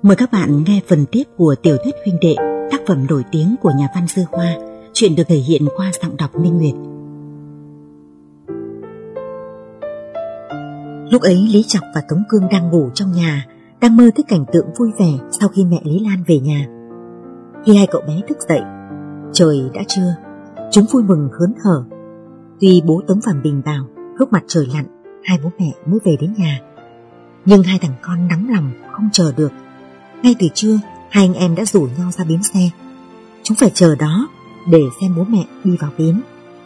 Mời các bạn nghe phần tiếp của tiểu thuyết Huynh Đệ, tác phẩm nổi tiếng của nhà văn Dư Hoa, chuyện được thể hiện qua giọng đọc Minh Nguyệt. Lúc ấy Lý Chọc và Tống Cương đang ngủ trong nhà, đang mơ thấy cảnh tượng vui vẻ sau khi mẹ Lý Lan về nhà. Khi hai cậu bé thức dậy, trời đã trưa, chúng vui mừng hớn hở. Tuy bố Tống Phản Bình bảo lúc mặt trời lặn hai bố mẹ mới về đến nhà, nhưng hai thằng con nóng lòng không chờ được. Ngay từ trưa, hai anh em đã rủ nhau ra bến xe. Chúng phải chờ đó để xem bố mẹ đi vào bến.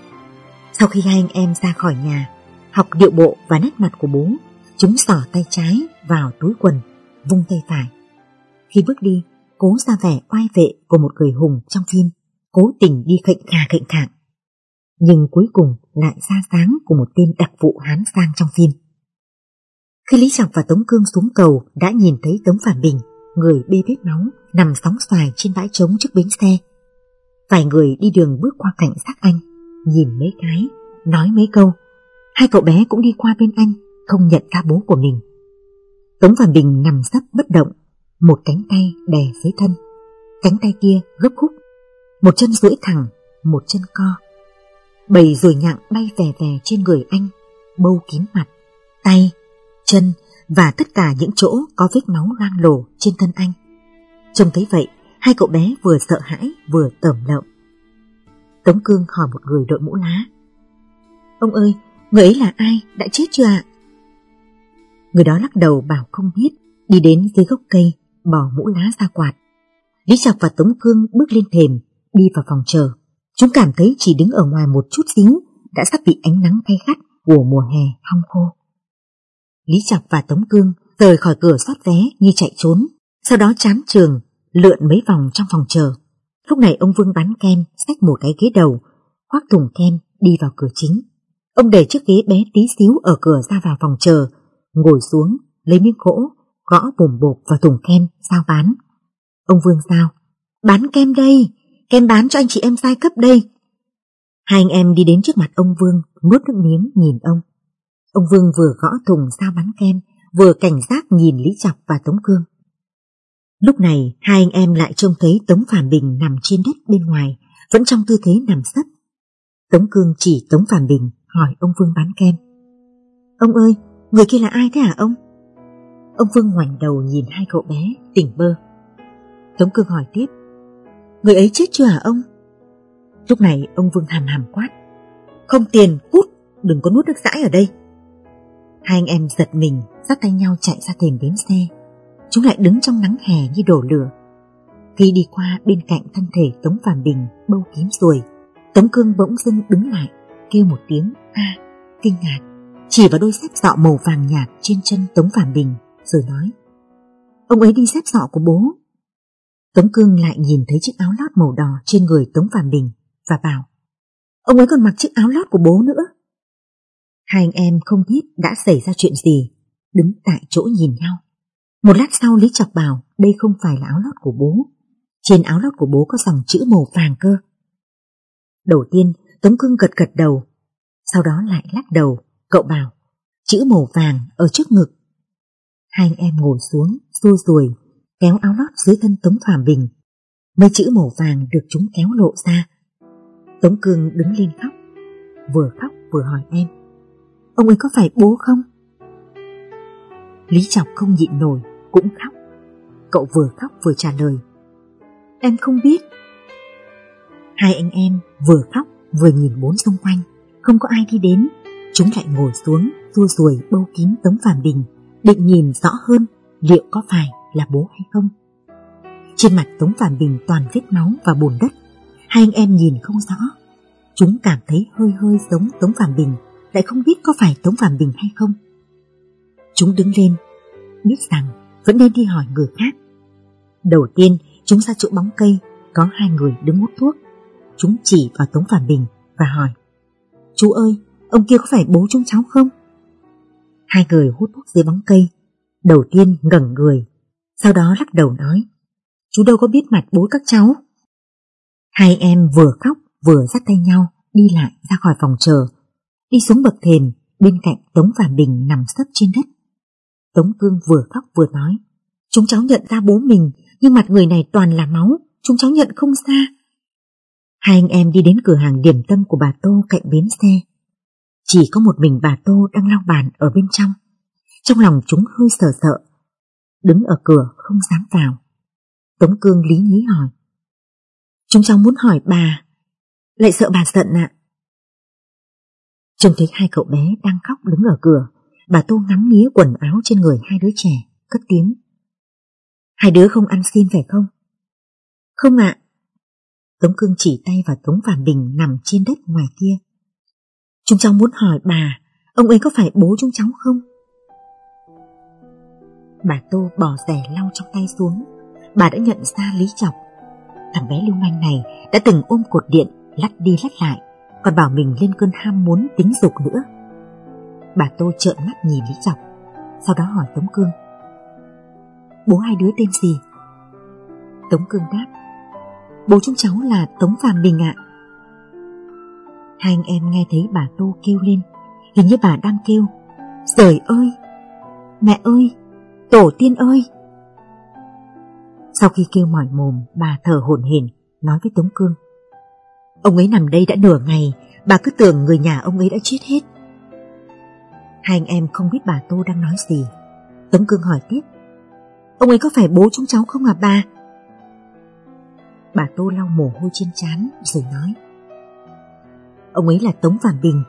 Sau khi hai anh em ra khỏi nhà, học điệu bộ và nét mặt của bố, chúng xỏ tay trái vào túi quần, vung tay phải. Khi bước đi, cố ra vẻ oai vệ của một người hùng trong phim, cố tình đi khệnh khạng, nhưng cuối cùng lại ra dáng của một tên đặc vụ hán sang trong phim. Khi Lý Chọc và Tống Cương xuống cầu, đã nhìn thấy Tống Phản Bình, người bê vết máu, nằm sóng xoài trên bãi trống trước bến xe. Vài người đi đường bước qua cạnh xác anh, nhìn mấy cái, nói mấy câu. Hai cậu bé cũng đi qua bên anh, không nhận ra bố của mình. Tống Phản Bình nằm sấp bất động, một cánh tay đè dưới thân, cánh tay kia gấp khúc, một chân duỗi thẳng, một chân co. Bầy ruồi nhặng bay vè vè trên người anh, bâu kín mặt, tay, chân và tất cả những chỗ có vết máu loang lổ trên thân anh. Trông thấy vậy, hai cậu bé vừa sợ hãi vừa tởm lợm. Tống Cương hỏi một người đội mũ lá: "Ông ơi, người ấy là ai, đã chết chưa ạ?" Người đó lắc đầu bảo không biết, đi đến dưới gốc cây, bỏ mũ lá ra quạt. Lý Chọc và Tống Cương bước lên thềm, đi vào phòng chờ. Chúng cảm thấy chỉ đứng ở ngoài một chút xíu đã sắp bị ánh nắng gay gắt của mùa hè hong khô. Lý Chọc và Tống Cương rời khỏi cửa soát vé như chạy trốn, sau đó trám trường lượn mấy vòng trong phòng chờ. Lúc này ông Vương bán kem xách một cái ghế đầu, khoác thùng kem đi vào cửa chính. Ông để chiếc ghế bé tí xíu ở cửa ra vào phòng chờ, ngồi xuống lấy miếng gỗ gõ bồm bộp vào thùng kem giao bán. Ông Vương giao: "Bán kem đây, kem bán cho anh chị em giai cấp đây." Hai anh em đi đến trước mặt ông Vương, nuốt nước miếng nhìn ông. Ông Vương vừa gõ thùng giao bán kem, vừa cảnh giác nhìn Lý Chọc và Tống Cương. Lúc này hai anh em lại trông thấy Tống Phản Bình nằm trên đất bên ngoài, vẫn trong tư thế nằm sấp. Tống Cương chỉ Tống Phản Bình hỏi ông Vương bán kem: "Ông ơi, người kia là ai thế hả ông?" Ông Vương ngoảnh đầu nhìn hai cậu bé tỉnh bơ. Tống Cương hỏi tiếp: "Người ấy chết chưa hả ông?" Lúc này ông Vương hàm hàm quát: "Không tiền, cút, đừng có nuốt nước dãi ở đây." Hai anh em giật mình, dắt tay nhau chạy ra thềm bến xe. Chúng lại đứng trong nắng hè như đổ lửa. Khi đi qua bên cạnh thân thể Tống Phản Bình bâu kín ruồi, Tống Cương bỗng dưng đứng lại, kêu một tiếng "a" kinh ngạc, chỉ vào đôi dép sọ màu vàng nhạt trên chân Tống Phản Bình, rồi nói: "Ông ấy đi dép sọ của bố." Tống Cương lại nhìn thấy chiếc áo lót màu đỏ trên người Tống Phản Bình và bảo: "Ông ấy còn mặc chiếc áo lót của bố nữa." Hai anh em không biết đã xảy ra chuyện gì, đứng tại chỗ nhìn nhau. Một lát sau Lý Chọc bảo đây không phải là áo lót của bố. Trên áo lót của bố có dòng chữ màu vàng cơ. Đầu tiên Tống Cương gật đầu, sau đó lại lắc đầu. Cậu bảo chữ màu vàng ở trước ngực. Hai anh em ngồi xuống, xua ruồi, kéo áo lót dưới thân Tống Phản Bình. Mấy chữ màu vàng được chúng kéo lộ ra. Tống Cương đứng lên khóc vừa hỏi em: "Ông ấy có phải bố không?" Lý Chọc không nhịn nổi, cũng khóc. Cậu vừa khóc vừa trả lời: "Em không biết." Hai anh em vừa khóc vừa nhìn bốn xung quanh, không có ai đi đến. Chúng lại ngồi xuống, xua ruồi bâu kín Tống Phản Bình, định nhìn rõ hơn liệu có phải là bố hay không. Trên mặt Tống Phản Bình toàn vết máu và bùn đất. Hai anh em nhìn không rõ. Chúng cảm thấy hơi giống Tống Phản Bình, lại không biết có phải Tống Phản Bình hay không. Chúng đứng lên, biết rằng vẫn nên đi hỏi người khác. Đầu tiên chúng ra chỗ bóng cây, có hai người đứng hút thuốc. Chúng chỉ vào Tống Phản Bình và hỏi: "Chú ơi, ông kia có phải bố chúng cháu không?" Hai người hút thuốc dưới bóng cây đầu tiên ngẩng người, sau đó lắc đầu nói: "Chú đâu có biết mặt bố các cháu." Hai em vừa khóc vừa dắt tay nhau đi lại ra khỏi phòng chờ, đi xuống bậc thềm bên cạnh Tống Phản Bình nằm sấp trên đất. Tống Cương vừa khóc vừa nói: Chúng cháu nhận ra bố mình, nhưng mặt người này toàn là máu, chúng cháu nhận không ra. Hai anh em đi đến cửa hàng điểm tâm của bà Tô cạnh bến xe. Chỉ có một mình bà Tô đang lau bàn ở bên trong. Trong lòng chúng hơi sợ sợ, đứng ở cửa không dám vào. Tống Cương lý nhí hỏi: Chúng cháu muốn hỏi bà, lại sợ bà giận ạ. Trông thấy hai cậu bé đang khóc đứng ở cửa, bà Tô ngắm nghía quần áo trên người hai đứa trẻ, cất tiếng: Hai đứa không ăn xin phải không? Không ạ. Tống Cương chỉ tay vào Tống Phàm Bình nằm trên đất ngoài kia. Chúng cháu muốn hỏi bà, ông ấy có phải bố chúng cháu không? Bà Tô bỏ rẻ lau trong tay xuống. Bà đã nhận ra Lý Chọc. Thằng bé lưu manh này đã từng ôm cột điện lắt đi lắt lại, còn bảo mình lên cơn ham muốn tính dục nữa. Bà Tô trợn mắt nhìn Lý Chọc, sau đó hỏi Tống Cương: Bố hai đứa tên gì? Tống Cương đáp: Bố chúng cháu là Tống Phàm Bình ạ. Hai anh em nghe thấy bà Tô kêu lên, hình như bà đang kêu: Trời ơi, mẹ ơi, tổ tiên ơi. Sau khi kêu mỏi mồm, bà thở hổn hển nói với Tống Cương: Ông ấy nằm đây đã nửa ngày, bà cứ tưởng người nhà ông ấy đã chết hết. Hai anh em không biết bà Tô đang nói gì. Tống Cương hỏi tiếp: Ông ấy có phải bố chúng cháu không à bà? Bà Tô lau mồ hôi trên trán rồi nói: Ông ấy là Tống Phàm Bình.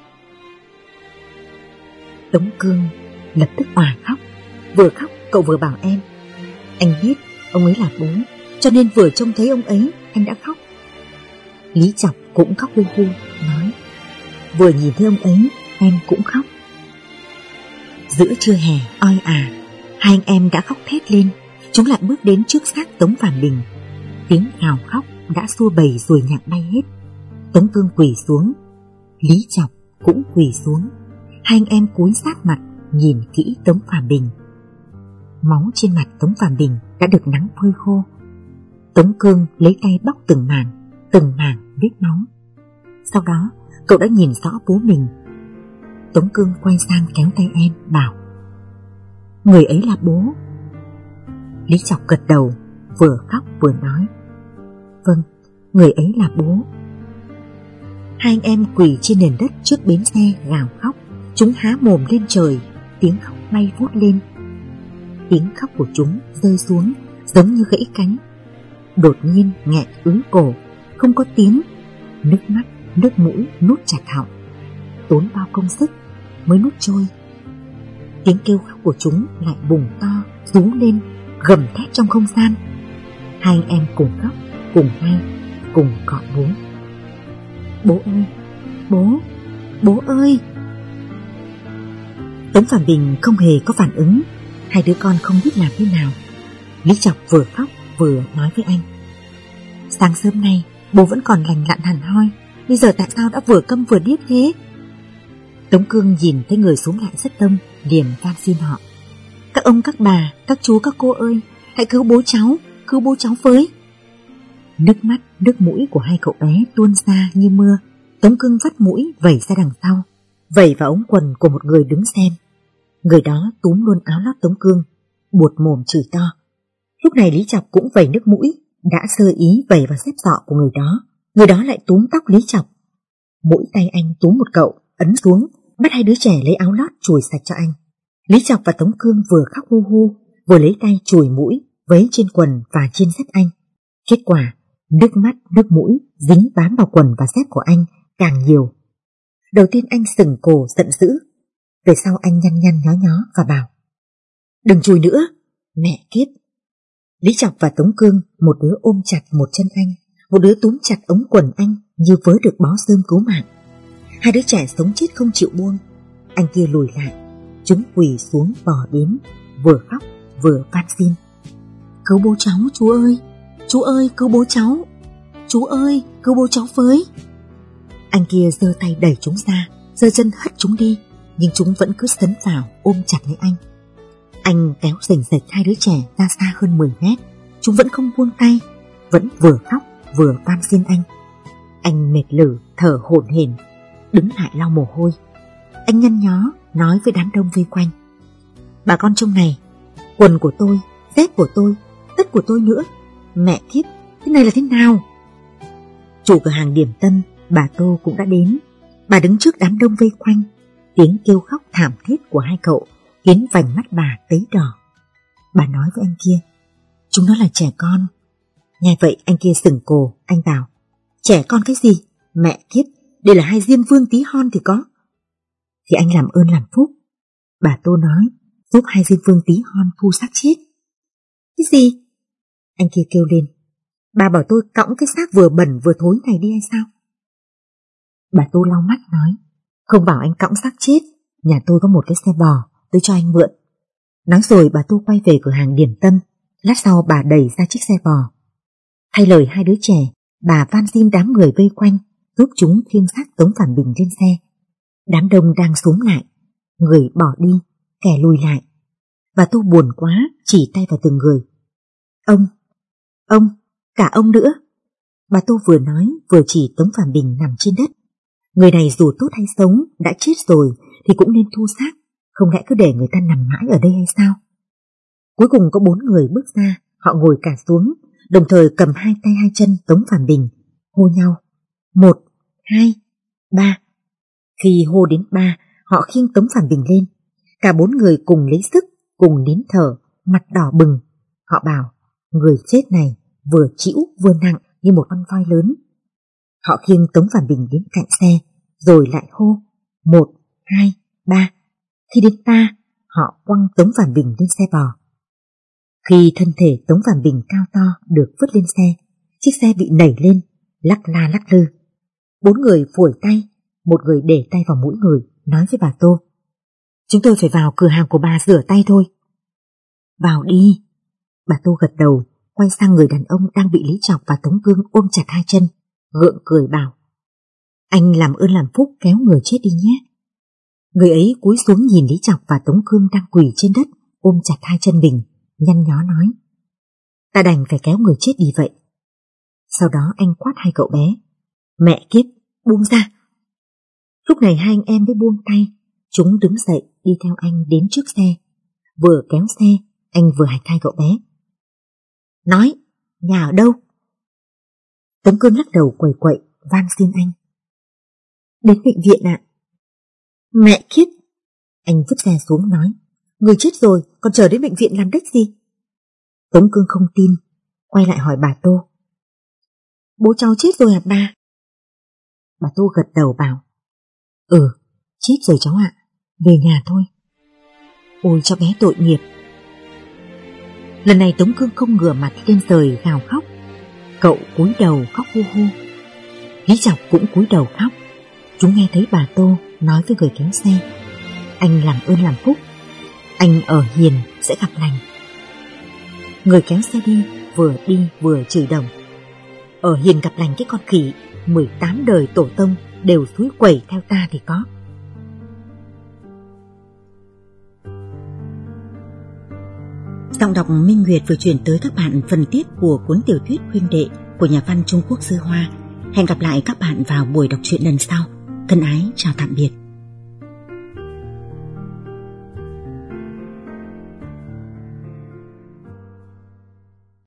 Tống Cương lập tức òa khóc. Vừa khóc cậu vừa bảo em: Anh biết ông ấy là bố, cho nên vừa trông thấy ông ấy anh đã khóc. Lý Chọc cũng khóc hu hu, nói: Vừa nhìn thấy ông ấy em cũng khóc. Giữa trưa hè oi ả, hai anh em đã khóc thét lên. Chúng lại bước đến trước xác Tống Phàm Bình. Tiếng gào khóc đã xua bầy ruồi nhặng bay hết. Tống Cương quỳ xuống, Lý Chọc cũng quỳ xuống. Hai anh em cúi sát mặt nhìn kỹ Tống Phàm Bình. Máu trên mặt Tống Phàm Bình đã được nắng phơi khô. Tống Cương lấy tay bóc từng mảng vết máu. Sau đó cậu đã nhìn rõ bố mình. Tống Cương quay sang kéo tay em bảo: Người ấy là bố. Lý Chọc gật đầu, vừa khóc vừa nói: Vâng, người ấy là bố. Hai anh em quỳ trên nền đất trước bến xe gào khóc. Chúng há mồm lên trời, tiếng khóc bay vút lên. Tiếng khóc của chúng rơi xuống giống như gãy cánh, đột nhiên nghẹn ứ cổ, không có tiếng. Nước mắt, nước mũi nuốt chặt họng, tốn bao công sức mới nuốt trôi. Tiếng kêu khóc của chúng lại bùng to, rú lên, gầm thét trong không gian. Hai anh em cùng khóc, cùng hay, cùng gọi bố. Bố ơi, bố ơi. Tống Phàm Bình không hề có phản ứng. Hai đứa con không biết làm thế nào. Lý Chọc vừa khóc vừa nói với anh: Sáng sớm nay bố vẫn còn lành lặn hẳn hoi, bây giờ tại sao đã vừa câm vừa điếc thế? Tống Cương nhìn thấy người xuống lại rất đông, liền van xin họ: Các ông các bà, các chú các cô ơi, hãy cứu bố cháu với. Nước mắt, nước mũi của hai cậu bé tuôn ra như mưa. Tống Cương vắt mũi vẩy ra đằng sau, vẩy vào ống quần của một người đứng xem. Người đó túm luôn áo lót Tống Cương, buột mồm chửi to. Lúc này Lý Chọc cũng vẩy nước mũi, đã sơ ý vẩy vào xếp sọ của người đó. Người đó lại túm tóc Lý Chọc. Mỗi tay anh túm một cậu, ấn xuống, bắt hai đứa trẻ lấy áo lót chùi sạch cho anh. Lý Chọc và Tống Cương vừa khóc hu hu, vừa lấy tay chùi mũi, vấy trên quần và trên dép anh. Kết quả, nước mắt, nước mũi dính bám vào quần và dép của anh càng nhiều. Đầu tiên anh sừng cổ giận dữ, về sau anh nhăn nhăn nhó nhó và bảo: Đừng chùi nữa, mẹ kiếp. Lý Chọc và Tống Cương, một đứa ôm chặt một chân anh, một đứa túm chặt ống quần anh như vớ được bó rơm cứu mạng. Hai đứa trẻ sống chết không chịu buông. Anh kia lùi lại, chúng quỳ xuống bò đến, vừa khóc vừa van xin: Cứu bố cháu, chú ơi, cứu bố cháu, chú ơi, cứu bố cháu với. Anh kia giơ tay đẩy chúng ra, giơ chân hất chúng đi, nhưng chúng vẫn cứ sấn vào ôm chặt lấy anh. Anh kéo rành rạch hai đứa trẻ ra xa hơn 10 mét. Chúng vẫn không buông tay, vẫn vừa khóc vừa van xin anh. Anh mệt lử, thở hổn hển, đứng lại lau mồ hôi. Anh nhăn nhó nói với đám đông vây quanh: Bà con trông này, quần của tôi dép của tôi, tất của tôi nữa. Mẹ kiếp, thế này là thế nào? Chủ cửa hàng điểm tâm, bà Tô cũng đã đến. Bà đứng trước đám đông vây quanh. Tiếng kêu khóc thảm thiết của hai cậu khiến vành mắt bà tấy đỏ. Bà nói với anh kia, chúng nó là trẻ con. Nghe vậy anh kia sừng cổ, anh bảo, trẻ con cái gì? Mẹ kiếp, đây là hai diêm vương tí hon thì có. Thì anh làm ơn làm phúc. Bà Tô nói, giúp hai diêm vương tí hon thu xác chết. Cái gì? Anh kia kêu lên, bà bảo tôi cõng cái xác vừa bẩn vừa thối này đi hay sao? Bà Tô lau mắt nói, không bảo anh cõng xác chết, nhà tôi có một cái xe bò, tôi cho anh mượn. Nói rồi bà Tô quay về cửa hàng điểm tâm. Lát sau bà đẩy ra chiếc xe bò. Thay lời hai đứa trẻ, bà van xin đám người vây quanh, giúp chúng khiêng xác Tống Phản Bình lên xe. Đám đông đang xúm lại, người bỏ đi, kẻ lùi lại. Bà Tô buồn quá, chỉ tay vào từng người. Ông, cả ông nữa. Bà Tô vừa nói vừa chỉ Tống Phản Bình nằm trên đất. Người này dù tốt hay xấu, đã chết rồi thì cũng nên thu xác, không lẽ cứ để người ta nằm mãi ở đây hay sao? Cuối cùng có 4 người bước ra, họ ngồi cả xuống, đồng thời cầm hai tay hai chân Tống Phản Bình, hô nhau. 1, 2, 3. Khi hô đến 3, họ khiêng Tống Phản Bình lên. Cả 4 người cùng lấy sức, cùng nín thở, mặt đỏ bừng. Họ bảo, người chết này vừa chĩu vừa nặng như một con voi lớn. Họ khiêng Tống Phản Bình đến cạnh xe, rồi lại hô 1, 2, 3. Khi đến 3, họ quăng Tống Phản Bình lên xe bò. Khi thân thể Tống Phản Bình cao to được vứt lên xe, chiếc xe bị nảy lên, lắc la lắc lư. 4 người phủi tay, một người để tay vào mũi người, nói với bà Tô, chúng tôi phải vào cửa hàng của bà rửa tay thôi. Vào đi. Bà Tô gật đầu, quay sang người đàn ông đang bị Lý Trọng và Tống Cương ôm chặt hai chân, gượng cười bảo, anh làm ơn làm phúc kéo người chết đi nhé. Người ấy cúi xuống nhìn Lý Trọng và Tống Cương đang quỳ trên đất ôm chặt hai chân mình, nhăn nhó nói, ta đành phải kéo người chết đi vậy. Sau đó anh quát hai cậu bé, mẹ kiếp, buông ra. Lúc này hai anh em mới buông tay, chúng đứng dậy đi theo anh đến trước xe. Vừa kéo xe, anh vừa hạch hai cậu bé, nói, nhà ở đâu? Tống Cương lắc đầu quẩy quậy, van xin anh, đến bệnh viện ạ. Mẹ kiếp, anh vứt xe xuống nói, người chết rồi còn chờ đến bệnh viện làm đếch gì? Tống Cương không tin, quay lại hỏi bà Tô, bố cháu chết rồi hả bà? Bà Tô gật đầu bảo, chết rồi cháu ạ, về nhà thôi. Ôi cháu bé tội nghiệp. Lần này Tống Cương không ngửa mặt lên trời gào khóc, cậu cúi đầu khóc hu hu. Lý Trọng cũng cúi đầu khóc. Chúng nghe thấy bà Tô nói với người kéo xe, anh làm ơn làm phúc, anh ở hiền sẽ gặp lành. Người kéo xe đi vừa chửi đồng, ở hiền gặp lành cái con khỉ, 18 đời tổ tông đều suối quẩy theo ta thì có. Giọng đọc Minh Nguyệt vừa chuyển tới các bạn phần tiếp của cuốn tiểu thuyết Huynh Đệ của nhà văn Trung Quốc Dư Hoa. Hẹn gặp lại các bạn vào buổi đọc truyện lần sau. Thân ái chào tạm biệt.